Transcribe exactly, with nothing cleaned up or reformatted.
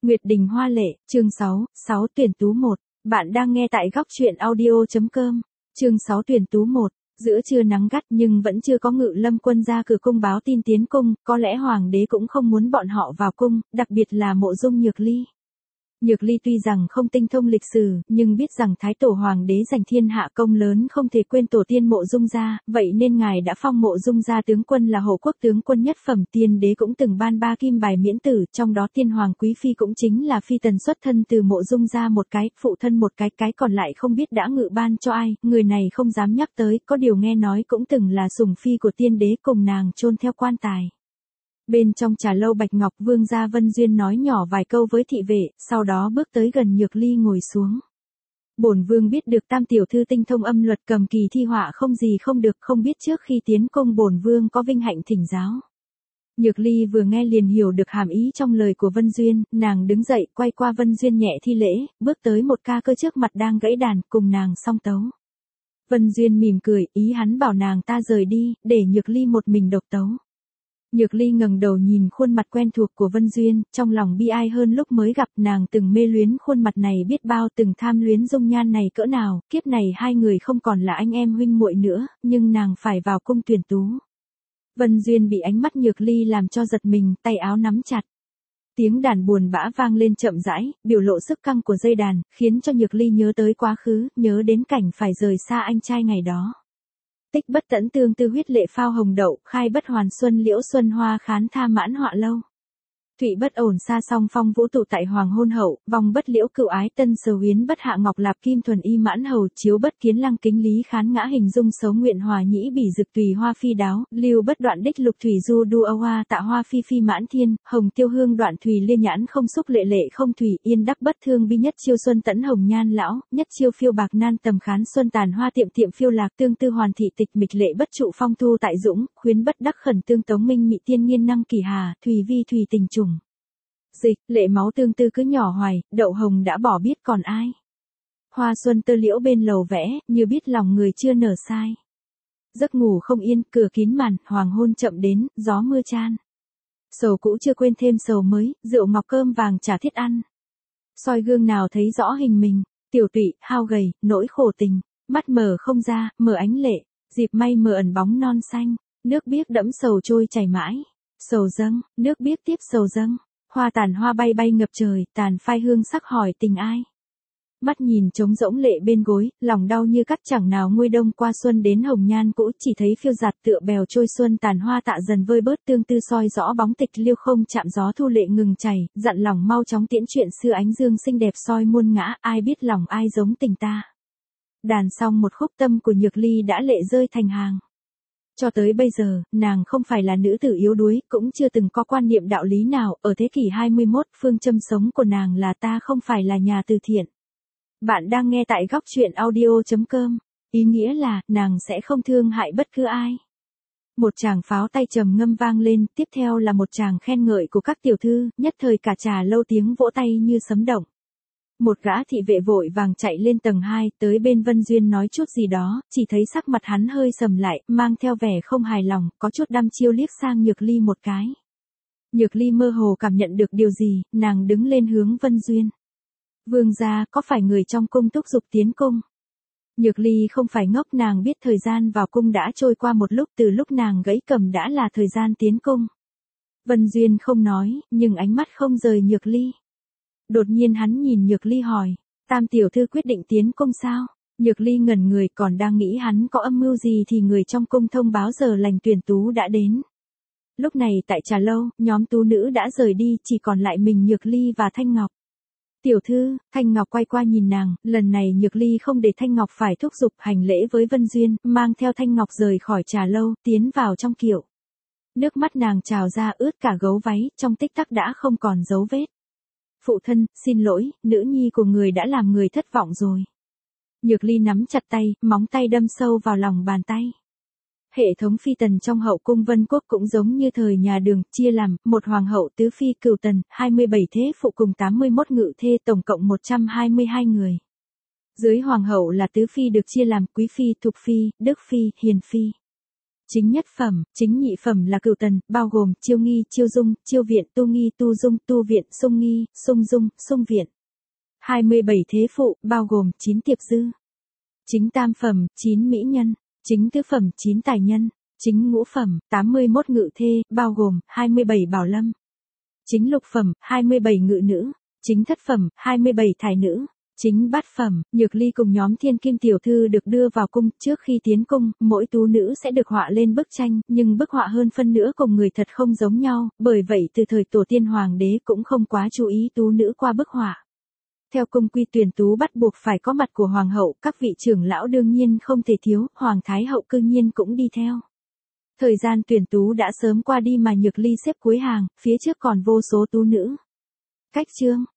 Nguyệt Đình Hoa Lệ, chương sáu, sáu tuyển tú một. Bạn đang nghe tại góc truyện audio.com. Chương sáu tuyển tú một. Giữa trưa nắng gắt nhưng vẫn chưa có Ngự Lâm quân ra cửa cung báo tin tiến cung, có lẽ hoàng đế cũng không muốn bọn họ vào cung, đặc biệt là Mộ Dung Nhược Ly. Nhược Ly tuy rằng không tinh thông lịch sử, nhưng biết rằng Thái Tổ Hoàng đế giành thiên hạ công lớn không thể quên tổ tiên Mộ Dung gia, vậy nên ngài đã phong Mộ Dung gia tướng quân là hộ quốc tướng quân nhất phẩm. Tiên đế cũng từng ban ba kim bài miễn tử, trong đó tiên hoàng quý phi cũng chính là phi tần xuất thân từ Mộ Dung gia một cái, phụ thân một cái, cái còn lại không biết đã ngự ban cho ai, người này không dám nhắc tới, có điều nghe nói cũng từng là sủng phi của tiên đế, cùng nàng chôn theo quan tài. Bên trong trà lâu Bạch Ngọc Vương gia Vân Duyên nói nhỏ vài câu với thị vệ, sau đó bước tới gần Nhược Ly ngồi xuống. Bổn vương biết được tam tiểu thư tinh thông âm luật, cầm kỳ thi họa không gì không được, không biết trước khi tiến cung bổn vương có vinh hạnh thỉnh giáo. Nhược Ly vừa nghe liền hiểu được hàm ý trong lời của Vân Duyên, nàng đứng dậy, quay qua Vân Duyên nhẹ thi lễ, bước tới một ca cơ trước mặt đang gãy đàn, cùng nàng song tấu. Vân Duyên mỉm cười, ý hắn bảo nàng ta rời đi, để Nhược Ly một mình độc tấu. Nhược Ly ngẩng đầu nhìn khuôn mặt quen thuộc của Vân Duyên, trong lòng bi ai hơn lúc mới gặp, nàng từng mê luyến khuôn mặt này biết bao, từng tham luyến dung nhan này cỡ nào, kiếp này hai người không còn là anh em huynh muội nữa, nhưng nàng phải vào cung tuyển tú. Vân Duyên bị ánh mắt Nhược Ly làm cho giật mình, tay áo nắm chặt. Tiếng đàn buồn bã vang lên chậm rãi, biểu lộ sức căng của dây đàn, khiến cho Nhược Ly nhớ tới quá khứ, nhớ đến cảnh phải rời xa anh trai ngày đó. Tích bất tẫn tương tư huyết lệ phao hồng đậu, khai bất hoàn xuân liễu xuân hoa khán tha mãn họa lâu. Thụy bất ổn xa song phong vũ tụ tại hoàng hôn hậu, vòng bất liễu cựu ái tân sờ huyến bất hạ ngọc lạp kim thuần y mãn hầu, chiếu bất kiến lăng kính lý khán ngã hình dung xấu nguyện hòa nhĩ bỉ dực tùy hoa phi đáo, lưu bất đoạn đích lục thủy du đu âu hoa tạ hoa phi phi mãn thiên, hồng tiêu hương đoạn thùy liên nhãn không xúc lệ lệ không thủy yên đắc bất thương bi nhất chiêu xuân tẫn hồng nhan lão, nhất chiêu phiêu bạc nan tầm khán xuân tàn hoa tiệm tiệm phiêu lạc tương tư hoàn thị tịch mịch lệ bất trụ phong thu tại dũng, khuyến bất đắc khẩn tương tống minh mị tiên nghiên năng kỳ hà, thùy vi thùy tình trùng. Dịch, lệ máu tương tư cứ nhỏ hoài, đậu hồng đã bỏ biết còn ai. Hoa xuân tơ liễu bên lầu vẽ, như biết lòng người chưa nở sai. Giấc ngủ không yên, cửa kín màn, hoàng hôn chậm đến, gió mưa chan. Sầu cũ chưa quên thêm sầu mới, rượu ngọc cơm vàng chả thiết ăn. Soi gương nào thấy rõ hình mình, tiểu tụy, hao gầy, nỗi khổ tình, mắt mở không ra, mở ánh lệ, dịp may mở ẩn bóng non xanh, nước biếc đẫm sầu trôi chảy mãi. Sầu dâng, nước biếc tiếp sầu dâng. Hoa tàn hoa bay bay ngập trời, tàn phai hương sắc hỏi tình ai. Mắt nhìn trống rỗng lệ bên gối, lòng đau như cắt chẳng nào nguôi đông qua xuân đến hồng nhan cũ, chỉ thấy phiêu giạt tựa bèo trôi xuân tàn hoa tạ dần vơi bớt tương tư soi rõ bóng tịch liêu không chạm gió thu lệ ngừng chảy, dặn lòng mau chóng tiễn chuyện xưa ánh dương xinh đẹp soi muôn ngã, ai biết lòng ai giống tình ta. Đàn xong một khúc tâm của Nhược Ly đã lệ rơi thành hàng. Cho tới bây giờ, nàng không phải là nữ tử yếu đuối, cũng chưa từng có quan niệm đạo lý nào, ở thế kỷ hai mươi mốt, phương châm sống của nàng là ta không phải là nhà từ thiện. Bạn đang nghe tại góc truyện audio.com, ý nghĩa là, nàng sẽ không thương hại bất cứ ai. Một tràng pháo tay trầm ngâm vang lên, tiếp theo là một tràng khen ngợi của các tiểu thư, nhất thời cả trà lâu tiếng vỗ tay như sấm động. Một gã thị vệ vội vàng chạy lên tầng hai, tới bên Vân Duyên nói chút gì đó, chỉ thấy sắc mặt hắn hơi sầm lại, mang theo vẻ không hài lòng, có chút đăm chiêu liếc sang Nhược Ly một cái. Nhược Ly mơ hồ cảm nhận được điều gì, nàng đứng lên hướng Vân Duyên. Vương gia, có phải người trong cung thúc giục tiến cung? Nhược Ly không phải ngốc, nàng biết thời gian vào cung đã trôi qua một lúc, từ lúc nàng gãy cầm đã là thời gian tiến cung. Vân Duyên không nói, nhưng ánh mắt không rời Nhược Ly. Đột nhiên hắn nhìn Nhược Ly hỏi, tam tiểu thư quyết định tiến cung sao? Nhược Ly ngẩn người, còn đang nghĩ hắn có âm mưu gì thì người trong cung thông báo giờ lành tuyển tú đã đến. Lúc này tại trà lâu, nhóm tú nữ đã rời đi, chỉ còn lại mình Nhược Ly và Thanh Ngọc. Tiểu thư, Thanh Ngọc quay qua nhìn nàng, lần này Nhược Ly không để Thanh Ngọc phải thúc giục, hành lễ với Vân Duyên, mang theo Thanh Ngọc rời khỏi trà lâu, tiến vào trong kiệu. Nước mắt nàng trào ra ướt cả gấu váy, trong tích tắc đã không còn dấu vết. Phụ thân, xin lỗi, nữ nhi của người đã làm người thất vọng rồi. Nhược Ly nắm chặt tay, móng tay đâm sâu vào lòng bàn tay. Hệ thống phi tần trong hậu cung Vân Quốc cũng giống như thời nhà Đường, chia làm, một hoàng hậu tứ phi cửu tần, hai mươi bảy thế phụ cùng tám mươi mốt ngự thê, tổng cộng một trăm hai mươi hai người. Dưới hoàng hậu là tứ phi được chia làm quý phi, thục phi, đức phi, hiền phi. Chính nhất phẩm, chính nhị phẩm là cửu tần, bao gồm chiêu nghi, chiêu dung, chiêu viện, tu nghi, tu dung, tu viện, sung nghi, sung dung, sung viện. hai mươi bảy thế phụ, bao gồm chín tiệp dư. Chính tam phẩm, chín mỹ nhân. Chính tứ phẩm, chín tài nhân. Chính ngũ phẩm, tám mươi mốt ngự thê, bao gồm hai mươi bảy bảo lâm. Chính lục phẩm, hai mươi bảy ngự nữ. Chính thất phẩm, hai mươi bảy thải nữ. Chính bát phẩm, Nhược Ly cùng nhóm thiên kim tiểu thư được đưa vào cung, trước khi tiến cung, mỗi tú nữ sẽ được họa lên bức tranh, nhưng bức họa hơn phân nữa cùng người thật không giống nhau, bởi vậy từ thời tổ tiên hoàng đế cũng không quá chú ý tú nữ qua bức họa. Theo cung quy tuyển tú bắt buộc phải có mặt của hoàng hậu, các vị trưởng lão đương nhiên không thể thiếu, hoàng thái hậu cư nhiên cũng đi theo. Thời gian tuyển tú đã sớm qua đi mà Nhược Ly xếp cuối hàng, phía trước còn vô số tú nữ. Cách chương